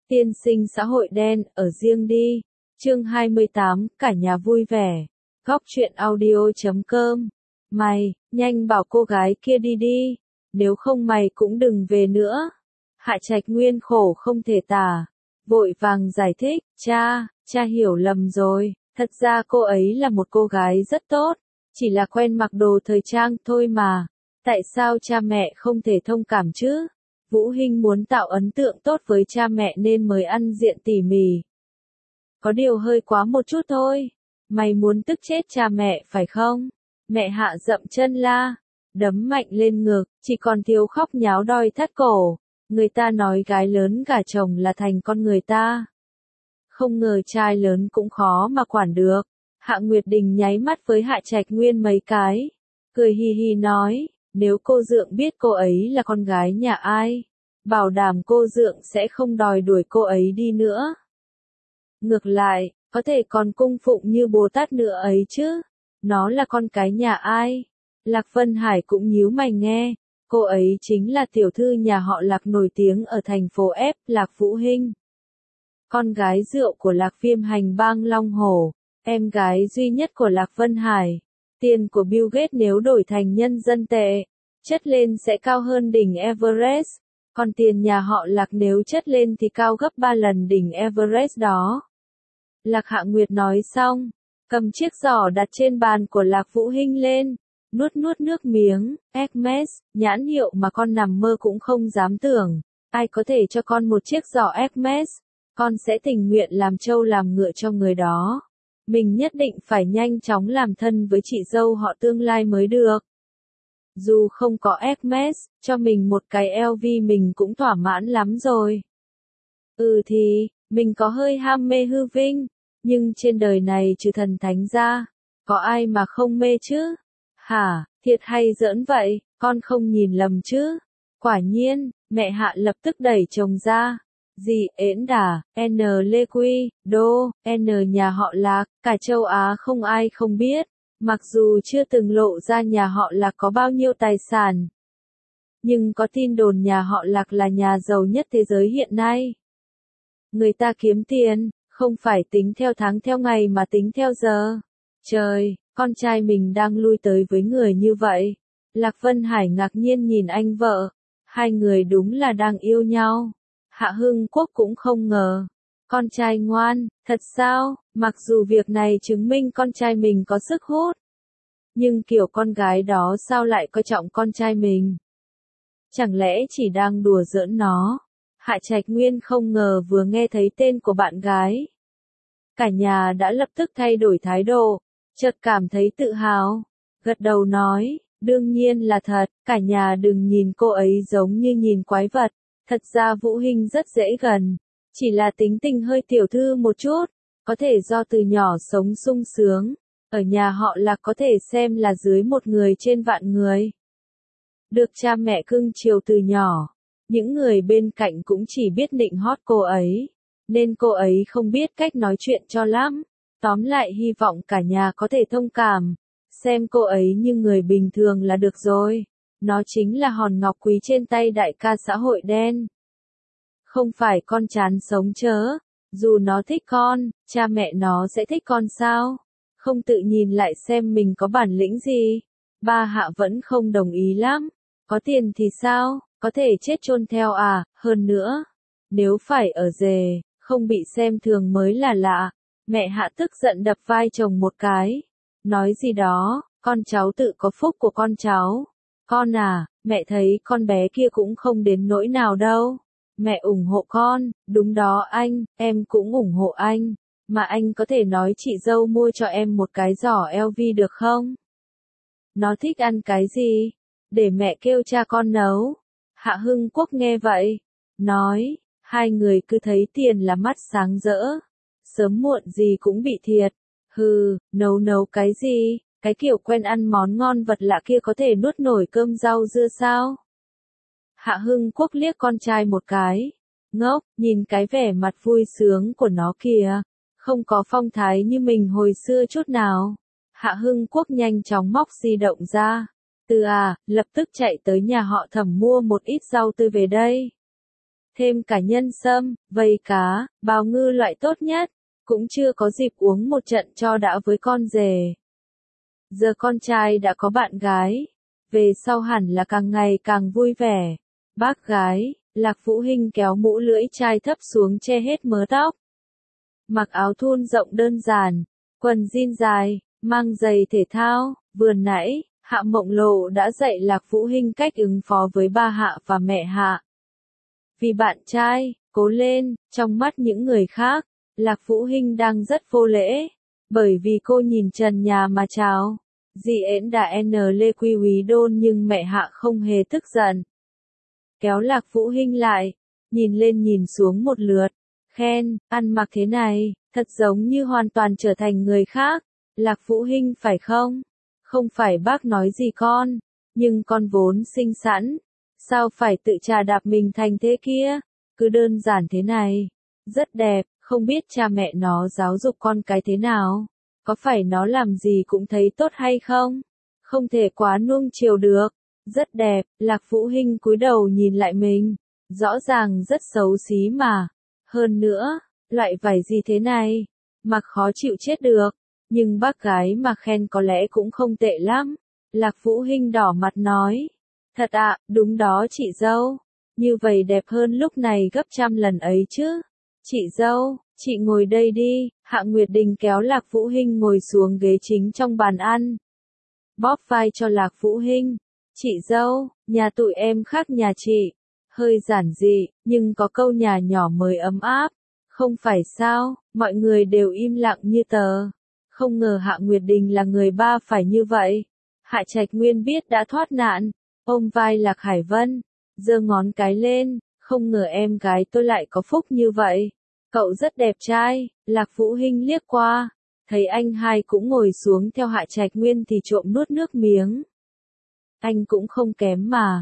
Tiên sinh xã hội đen, ở riêng đi. Chương 28, cả nhà vui vẻ. Góc truyện audio.com. Mày, nhanh bảo cô gái kia đi đi. Nếu không mày cũng đừng về nữa. Hạ Trạch Nguyên khổ không thể tả. Vội vàng giải thích, cha hiểu lầm rồi. Thật ra cô ấy là một cô gái rất tốt. Chỉ là quen mặc đồ thời trang thôi mà. Tại sao cha mẹ không thể thông cảm chứ? Vũ Hinh muốn tạo ấn tượng tốt với cha mẹ nên mới ăn diện tỉ mỉ. Có điều hơi quá một chút thôi. Mày muốn tức chết cha mẹ phải không? Mẹ Hạ dậm chân la, đấm mạnh lên ngực, chỉ còn thiếu khóc nháo đòi thắt cổ. Người ta nói gái lớn gả chồng là thành con người ta. Không ngờ trai lớn cũng khó mà quản được. Hạ Nguyệt Đình nháy mắt với Hạ Trạch Nguyên mấy cái, cười hi hi nói, nếu cô Dượng biết cô ấy là con gái nhà ai, bảo đảm cô Dượng sẽ không đòi đuổi cô ấy đi nữa. Ngược lại, có thể còn cung phụng như Bồ Tát nữa ấy chứ. Nó là con cái nhà ai? Lạc Vân Hải cũng nhíu mày nghe. Cô ấy chính là tiểu thư nhà họ Lạc nổi tiếng ở thành phố F, Lạc Vũ Hinh. Con gái rượu của Lạc Viêm Hành bang Long Hồ, em gái duy nhất của Lạc Vân Hải. Tiền của Bill Gates nếu đổi thành nhân dân tệ, chất lên sẽ cao hơn đỉnh Everest. Còn tiền nhà họ Lạc nếu chất lên thì cao gấp 3 lần đỉnh Everest đó. Lạc Hạ Nguyệt nói xong, cầm chiếc giỏ đặt trên bàn của Lạc Vũ Hinh lên, nuốt nước miếng. Hermes, nhãn hiệu mà con nằm mơ cũng không dám tưởng. Ai có thể cho con một chiếc giỏ Hermes, con sẽ tình nguyện làm trâu làm ngựa cho người đó. Mình nhất định phải nhanh chóng làm thân với chị dâu họ tương lai mới được. Dù không có Hermes, cho mình một cái LV mình cũng thỏa mãn lắm rồi. Thì, mình có hơi ham mê hư vinh, nhưng trên đời này trừ thần thánh ra, có ai mà không mê chứ? Hả, thiệt hay giỡn vậy, con không nhìn lầm chứ? Quả nhiên, mẹ Hạ lập tức đẩy chồng ra. Dì Ễn Đà, N Lê Quy, Đô, N nhà họ Lạc, cả châu Á không ai không biết. Mặc dù chưa từng lộ ra nhà họ Lạc có bao nhiêu tài sản, nhưng có tin đồn nhà họ Lạc là nhà giàu nhất thế giới hiện nay. Người ta kiếm tiền, không phải tính theo tháng theo ngày mà tính theo giờ. Trời, con trai mình đang lui tới với người như vậy. Lạc Vân Hải ngạc nhiên nhìn anh vợ. Hai người đúng là đang yêu nhau. Hạ Hưng Quốc cũng không ngờ. Con trai ngoan, thật sao? Mặc dù việc này chứng minh con trai mình có sức hút, nhưng kiểu con gái đó sao lại coi trọng con trai mình? Chẳng lẽ chỉ đang đùa giỡn nó? Hạ Trạch Nguyên không ngờ vừa nghe thấy tên của bạn gái, cả nhà đã lập tức thay đổi thái độ, chợt cảm thấy tự hào, gật đầu nói, đương nhiên là thật, cả nhà đừng nhìn cô ấy giống như nhìn quái vật, thật ra Vũ Hinh rất dễ gần, chỉ là tính tình hơi tiểu thư một chút, có thể do từ nhỏ sống sung sướng, ở nhà họ Lạc có thể xem là dưới một người trên vạn người. Được cha mẹ cưng chiều từ nhỏ, những người bên cạnh cũng chỉ biết nịnh hót cô ấy, nên cô ấy không biết cách nói chuyện cho lắm. Tóm lại hy vọng cả nhà có thể thông cảm, xem cô ấy như người bình thường là được rồi. Nó chính là hòn ngọc quý trên tay đại ca xã hội đen. Không phải con chán sống chớ, dù nó thích con, cha mẹ nó sẽ thích con sao? Không tự nhìn lại xem mình có bản lĩnh gì. Ba Hạ vẫn không đồng ý lắm. Có tiền thì sao, có thể chết chôn theo à, hơn nữa. Nếu phải ở rề, không bị xem thường mới là lạ. Mẹ Hạ tức giận đập vai chồng một cái. Nói gì đó, con cháu tự có phúc của con cháu. Con à, mẹ thấy con bé kia cũng không đến nỗi nào đâu. Mẹ ủng hộ con, đúng đó anh, em cũng ủng hộ anh. Mà anh có thể nói chị dâu mua cho em một cái giỏ LV được không? Nó thích ăn cái gì? Để mẹ kêu cha con nấu. Hạ Hưng Quốc nghe vậy, nói, hai người cứ thấy tiền là mắt sáng rỡ. Sớm muộn gì cũng bị thiệt. Nấu cái gì? Cái kiểu quen ăn món ngon vật lạ kia có thể nuốt nổi cơm rau dưa sao? Hạ Hưng Quốc liếc con trai một cái. Ngốc, nhìn cái vẻ mặt vui sướng của nó kìa. Không có phong thái như mình hồi xưa chút nào. Hạ Hưng Quốc nhanh chóng móc di động ra. Lập tức chạy tới nhà họ Thẩm mua một ít rau tươi về đây. thêm cả nhân sâm, vây cá, bào ngư loại tốt nhất, cũng chưa có dịp uống một trận cho đã với con rể. Giờ con trai đã có bạn gái, về sau hẳn là càng ngày càng vui vẻ. Bác gái, Lạc Vũ Hinh kéo mũ lưỡi chai thấp xuống che hết mớ tóc. Mặc áo thun rộng đơn giản, quần jean dài, mang giày thể thao, vừa nãy, Hạ Mộng Lộ đã dạy Lạc Vũ Hinh cách ứng phó với ba Hạ và mẹ Hạ. Vì bạn trai, cố lên, trong mắt những người khác, Lạc Vũ Hinh đang rất vô lễ, bởi vì cô nhìn trần nhà mà chào. Dì ễn đã n lê quy quý đôn nhưng mẹ Hạ không hề tức giận. Kéo Lạc Vũ Hinh lại, nhìn lên nhìn xuống một lượt, khen, ăn mặc thế này, thật giống như hoàn toàn trở thành người khác. Lạc Vũ Hinh phải không? Không phải bác nói gì con, nhưng con vốn xinh xắn, sao phải tự chà đạp mình thành thế kia, cứ đơn giản thế này, rất đẹp, không biết cha mẹ nó giáo dục con cái thế nào, có phải nó làm gì cũng thấy tốt hay không? Không thể quá nuông chiều được, rất đẹp, Lạc Vũ Hinh cúi đầu nhìn lại mình, rõ ràng rất xấu xí mà, hơn nữa, loại vải gì thế này, mặc khó chịu chết được. Nhưng bác gái mà khen có lẽ cũng không tệ lắm. Lạc Vũ Hinh đỏ mặt nói. Thật ạ, đúng đó chị dâu. Như vậy đẹp hơn lúc này gấp trăm lần ấy chứ. Chị dâu, chị ngồi đây đi. Hạ Nguyệt Đình kéo Lạc Vũ Hinh ngồi xuống ghế chính trong bàn ăn. Bóp vai cho Lạc Vũ Hinh. Chị dâu, nhà tụi em khác nhà chị. Hơi giản dị, nhưng có câu nhà nhỏ mới ấm áp. Không phải sao, mọi người đều im lặng như tờ. Không ngờ Hạ Nguyệt Đình là người ba phải như vậy. Hạ Trạch Nguyên biết đã thoát nạn, ôm vai Lạc Hải Vân, giơ ngón cái lên, không ngờ em gái tôi lại có phúc như vậy. Cậu rất đẹp trai, Lạc Vũ Hinh liếc qua, thấy anh hai cũng ngồi xuống theo Hạ Trạch Nguyên thì trộm nuốt nước miếng. Anh cũng không kém mà,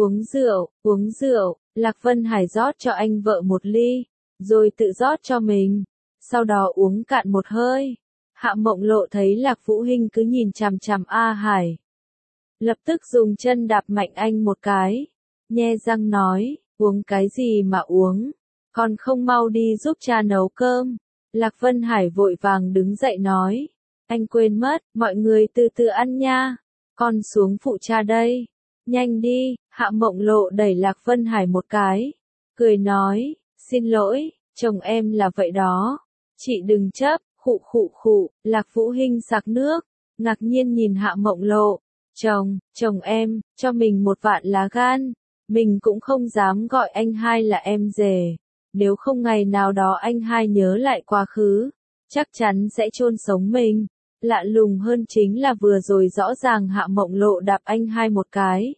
uống rượu, Lạc Vân Hải rót cho anh vợ một ly, rồi tự rót cho mình, sau đó uống cạn một hơi. Hạ Mộng Lộ thấy Lạc Vũ Hinh cứ nhìn chằm chằm A Hải. Lập tức dùng chân đạp mạnh anh một cái. Nhe răng nói, uống cái gì mà uống, còn không mau đi giúp cha nấu cơm. Lạc Vân Hải vội vàng đứng dậy nói, anh quên mất, mọi người từ từ ăn nha, con xuống phụ cha đây. Nhanh đi, Hạ Mộng Lộ đẩy Lạc Vân Hải một cái, cười nói, xin lỗi, chồng em là vậy đó, chị đừng chấp. Khụ, Lạc Vũ Hinh sặc nước, ngạc nhiên nhìn Hạ Mộng Lộ, chồng em, cho mình một vạn lá gan, mình cũng không dám gọi anh hai là em rể, nếu không ngày nào đó anh hai nhớ lại quá khứ, chắc chắn sẽ chôn sống mình. Lạ lùng hơn chính là vừa rồi rõ ràng Hạ Mộng Lộ đạp anh hai một cái.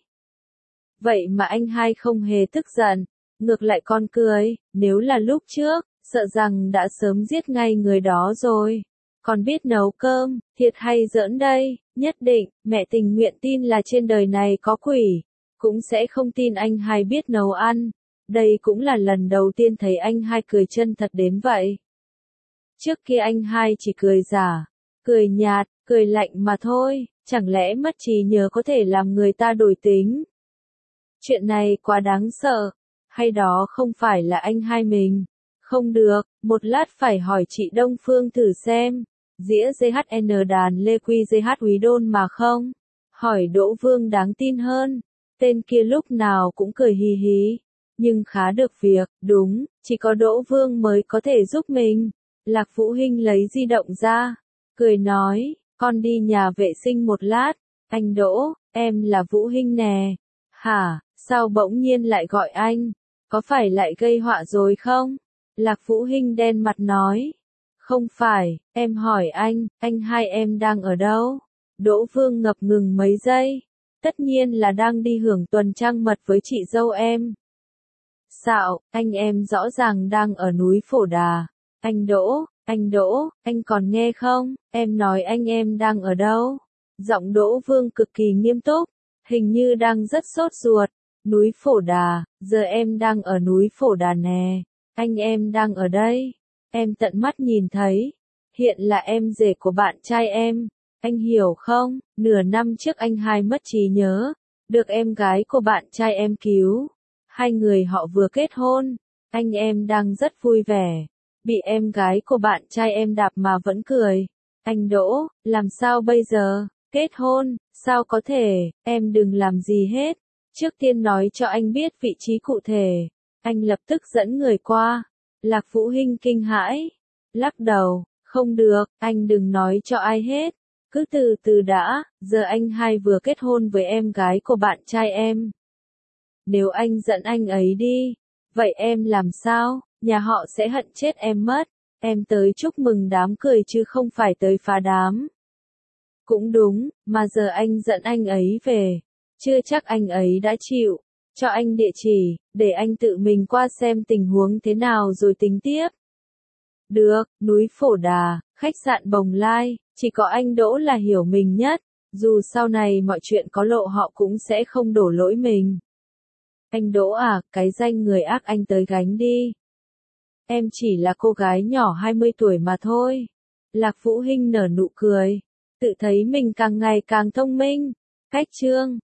Vậy mà anh hai không hề tức giận, ngược lại còn cười, nếu là lúc trước, sợ rằng đã sớm giết ngay người đó rồi. Còn biết nấu cơm, thiệt hay giỡn đây, nhất định, mẹ tình nguyện tin là trên đời này có quỷ, cũng sẽ không tin anh hai biết nấu ăn. Đây cũng là lần đầu tiên thấy anh hai cười chân thật đến vậy. Trước kia anh hai chỉ cười giả, cười nhạt, cười lạnh mà thôi, chẳng lẽ mất trí nhớ có thể làm người ta đổi tính. Chuyện này quá đáng sợ, hay đó không phải là anh hai mình? Không được, một lát phải hỏi chị Đông Phương thử xem, dĩa GHN đàn Lê Quy GH Úy Đôn mà không? Hỏi Đỗ Vương đáng tin hơn, tên kia lúc nào cũng cười hì hì, nhưng khá được việc, đúng, chỉ có Đỗ Vương mới có thể giúp mình. Lạc Vũ Hinh lấy di động ra, cười nói, con đi nhà vệ sinh một lát, anh Đỗ, em là Vũ Hinh nè. Hả, sao bỗng nhiên lại gọi anh, có phải lại gây họa rồi không? Lạc Vũ Hinh đen mặt nói, không phải, em hỏi anh hai em đang ở đâu? Đỗ Vương ngập ngừng mấy giây, tất nhiên là đang đi hưởng tuần trăng mật với chị dâu em. Xạo, anh em rõ ràng đang ở núi Phổ Đà. Anh Đỗ, anh còn nghe không? Em nói anh em đang ở đâu? Giọng Đỗ Vương cực kỳ nghiêm túc, hình như đang rất sốt ruột. Núi Phổ Đà, giờ em đang ở núi Phổ Đà nè. Anh em đang ở đây. Em tận mắt nhìn thấy. Hiện là em rể của bạn trai em. Anh hiểu không? Nửa năm trước anh hai mất trí nhớ. Được em gái của bạn trai em cứu. Hai người họ vừa kết hôn, anh em đang rất vui vẻ, bị em gái của bạn trai em đạp mà vẫn cười. Anh Đỗ, làm sao bây giờ? Kết hôn, sao có thể, em đừng làm gì hết. Trước tiên nói cho anh biết vị trí cụ thể. Anh lập tức dẫn người qua. Lạc Vũ Hinh kinh hãi, lắc đầu, không được, anh đừng nói cho ai hết. Cứ từ từ đã, giờ anh hai vừa kết hôn với em gái của bạn trai em. Nếu anh dẫn anh ấy đi, vậy em làm sao? Nhà họ sẽ hận chết em mất. Em tới chúc mừng đám cười chứ không phải tới phá đám. Cũng đúng, mà giờ anh dẫn anh ấy về. Chưa chắc anh ấy đã chịu. Cho anh địa chỉ, để anh tự mình qua xem tình huống thế nào rồi tính tiếp. Được, núi Phổ Đà, khách sạn Bồng Lai, chỉ có anh Đỗ là hiểu mình nhất. Dù sau này mọi chuyện có lộ họ cũng sẽ không đổ lỗi mình. Anh Đỗ à, cái danh người ác anh tới gánh đi. Em chỉ là cô gái nhỏ 20 tuổi mà thôi. Lạc Vũ Hinh nở nụ cười. Tự thấy mình càng ngày càng thông minh. Khách trương.